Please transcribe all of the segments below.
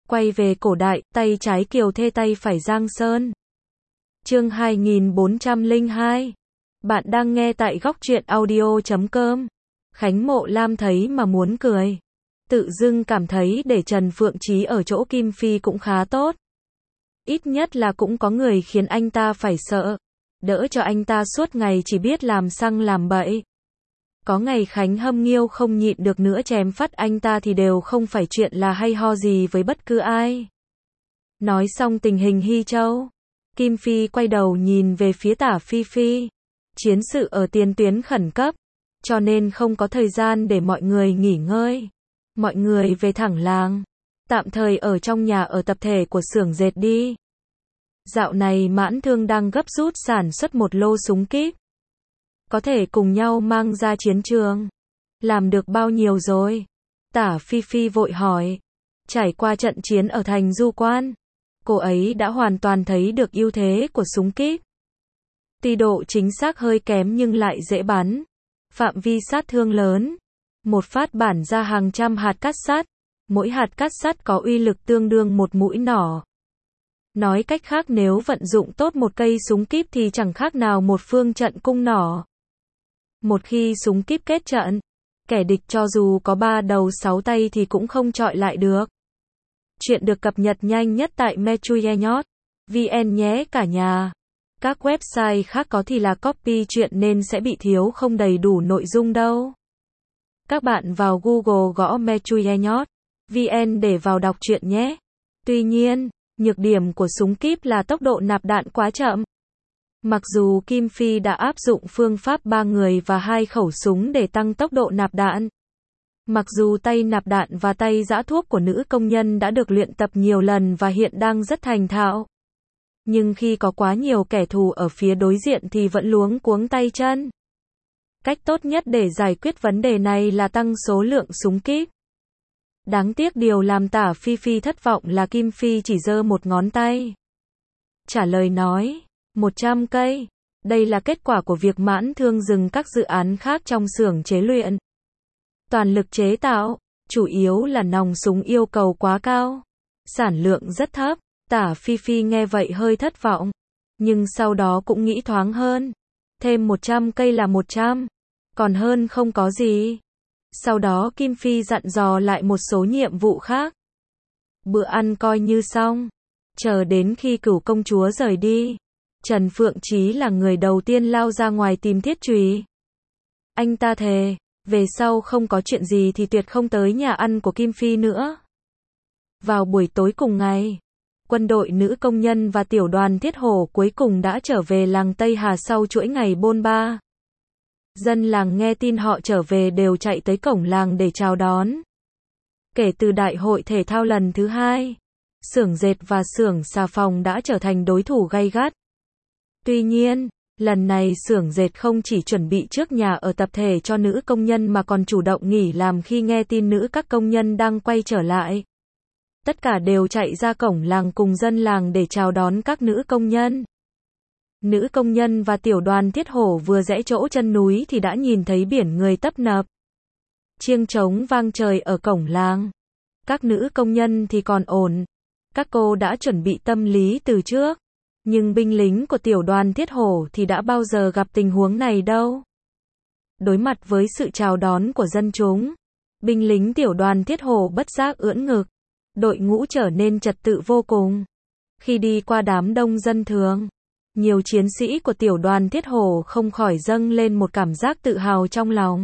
Quay về cổ đại, tay trái Kiều Thê tay phải Giang Sơn. Chương 2402. Bạn đang nghe tại góc truyện audio.com. Khánh Mộ Lam thấy mà muốn cười. Tự dưng cảm thấy để Trần Phượng Chí ở chỗ Kim Phi cũng khá tốt. Ít nhất là cũng có người khiến anh ta phải sợ. Đỡ cho anh ta suốt ngày chỉ biết làm xăng làm bậy. Có ngày Khánh Hâm Nghiêu không nhịn được nữa chém phát anh ta thì đều không phải chuyện là hay ho gì với bất cứ ai. Nói xong tình hình Hy Châu, Kim Phi quay đầu nhìn về phía Tả Phi Phi. Chiến sự ở tiền tuyến khẩn cấp, cho nên không có thời gian để mọi người nghỉ ngơi. Mọi người về thẳng làng, tạm thời ở trong nhà ở tập thể của xưởng dệt đi. Dạo này Mãn Thương đang gấp rút sản xuất một lô súng kíp. Có thể cùng nhau mang ra chiến trường. Làm được bao nhiêu rồi? Tả Phi Phi vội hỏi. Trải qua trận chiến ở thành Du Quan, cô ấy đã hoàn toàn thấy được ưu thế của súng kíp. Tuy độ chính xác hơi kém nhưng lại dễ bắn. Phạm vi sát thương lớn. Một phát bản ra hàng trăm hạt cát sắt. Mỗi hạt cát sắt có uy lực tương đương một mũi nỏ. Nói cách khác nếu vận dụng tốt một cây súng kíp thì chẳng khác nào một phương trận cung nỏ. Một khi súng kíp kết trận, kẻ địch cho dù có 3 đầu 6 tay thì cũng không chọi lại được. Chuyện được cập nhật nhanh nhất tại mechuyenyot.vn nhé cả nhà. Các website khác có thì là copy chuyện nên sẽ bị thiếu không đầy đủ nội dung đâu. Các bạn vào Google gõ mechuyenyot.vn để vào đọc chuyện nhé. Tuy nhiên, nhược điểm của súng kíp là tốc độ nạp đạn quá chậm. Mặc dù Kim Phi đã áp dụng phương pháp 3 người và 2 khẩu súng để tăng tốc độ nạp đạn. Mặc dù tay nạp đạn và tay giã thuốc của nữ công nhân đã được luyện tập nhiều lần và hiện đang rất thành thạo. Nhưng khi có quá nhiều kẻ thù ở phía đối diện thì vẫn luống cuống tay chân. Cách tốt nhất để giải quyết vấn đề này là tăng số lượng súng kíp. Đáng tiếc điều làm Tả Phi Phi thất vọng là Kim Phi chỉ giơ một ngón tay. Trả lời nói, 100 cây. Đây là kết quả của việc Mãn Thương dừng các dự án khác trong xưởng chế luyện. Toàn lực chế tạo, chủ yếu là nòng súng yêu cầu quá cao. Sản lượng rất thấp. Tả Phi Phi nghe vậy hơi thất vọng. Nhưng sau đó cũng nghĩ thoáng hơn. Thêm 100 cây là 100. Còn hơn không có gì. Sau đó Kim Phi dặn dò lại một số nhiệm vụ khác. Bữa ăn coi như xong. Chờ đến khi Cửu công chúa rời đi, Trần Phượng Chí là người đầu tiên lao ra ngoài tìm Thiết Trùy. Anh ta thề, về sau không có chuyện gì thì tuyệt không tới nhà ăn của Kim Phi nữa. Vào buổi tối cùng ngày, quân đội nữ công nhân và tiểu đoàn Thiết Hổ cuối cùng đã trở về làng Tây Hà sau chuỗi ngày bôn ba. Dân làng nghe tin họ trở về đều chạy tới cổng làng để chào đón. Kể từ đại hội thể thao lần thứ 2, xưởng dệt và xưởng xà phòng đã trở thành đối thủ gay gắt. Tuy nhiên, lần này xưởng dệt không chỉ chuẩn bị trước nhà ở tập thể cho nữ công nhân mà còn chủ động nghỉ làm khi nghe tin nữ các công nhân đang quay trở lại. Tất cả đều chạy ra cổng làng cùng dân làng để chào đón các nữ công nhân. Nữ công nhân và tiểu đoàn Thiết Hổ vừa rẽ chỗ chân núi thì đã nhìn thấy biển người tấp nập. Chiêng trống vang trời ở cổng làng. Các nữ công nhân thì còn ổn. Các cô đã chuẩn bị tâm lý từ trước. Nhưng binh lính của tiểu đoàn Thiết Hổ thì đã bao giờ gặp tình huống này đâu. Đối mặt với sự chào đón của dân chúng, binh lính tiểu đoàn Thiết Hổ bất giác ưỡn ngực. Đội ngũ trở nên trật tự vô cùng. Khi đi qua đám đông dân thường, nhiều chiến sĩ của tiểu đoàn Thiết Hổ không khỏi dâng lên một cảm giác tự hào trong lòng.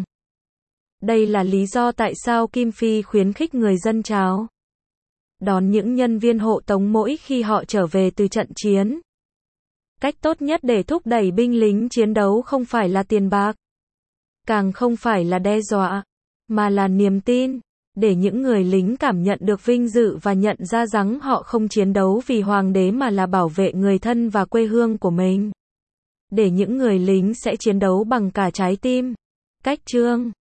Đây là lý do tại sao Kim Phi khuyến khích người dân chào đón những nhân viên hộ tống mỗi khi họ trở về từ trận chiến. Cách tốt nhất để thúc đẩy binh lính chiến đấu không phải là tiền bạc, càng không phải là đe dọa, mà là niềm tin. Để những người lính cảm nhận được vinh dự và nhận ra rằng họ không chiến đấu vì hoàng đế mà là bảo vệ người thân và quê hương của mình. Để những người lính sẽ chiến đấu bằng cả trái tim. Cách chương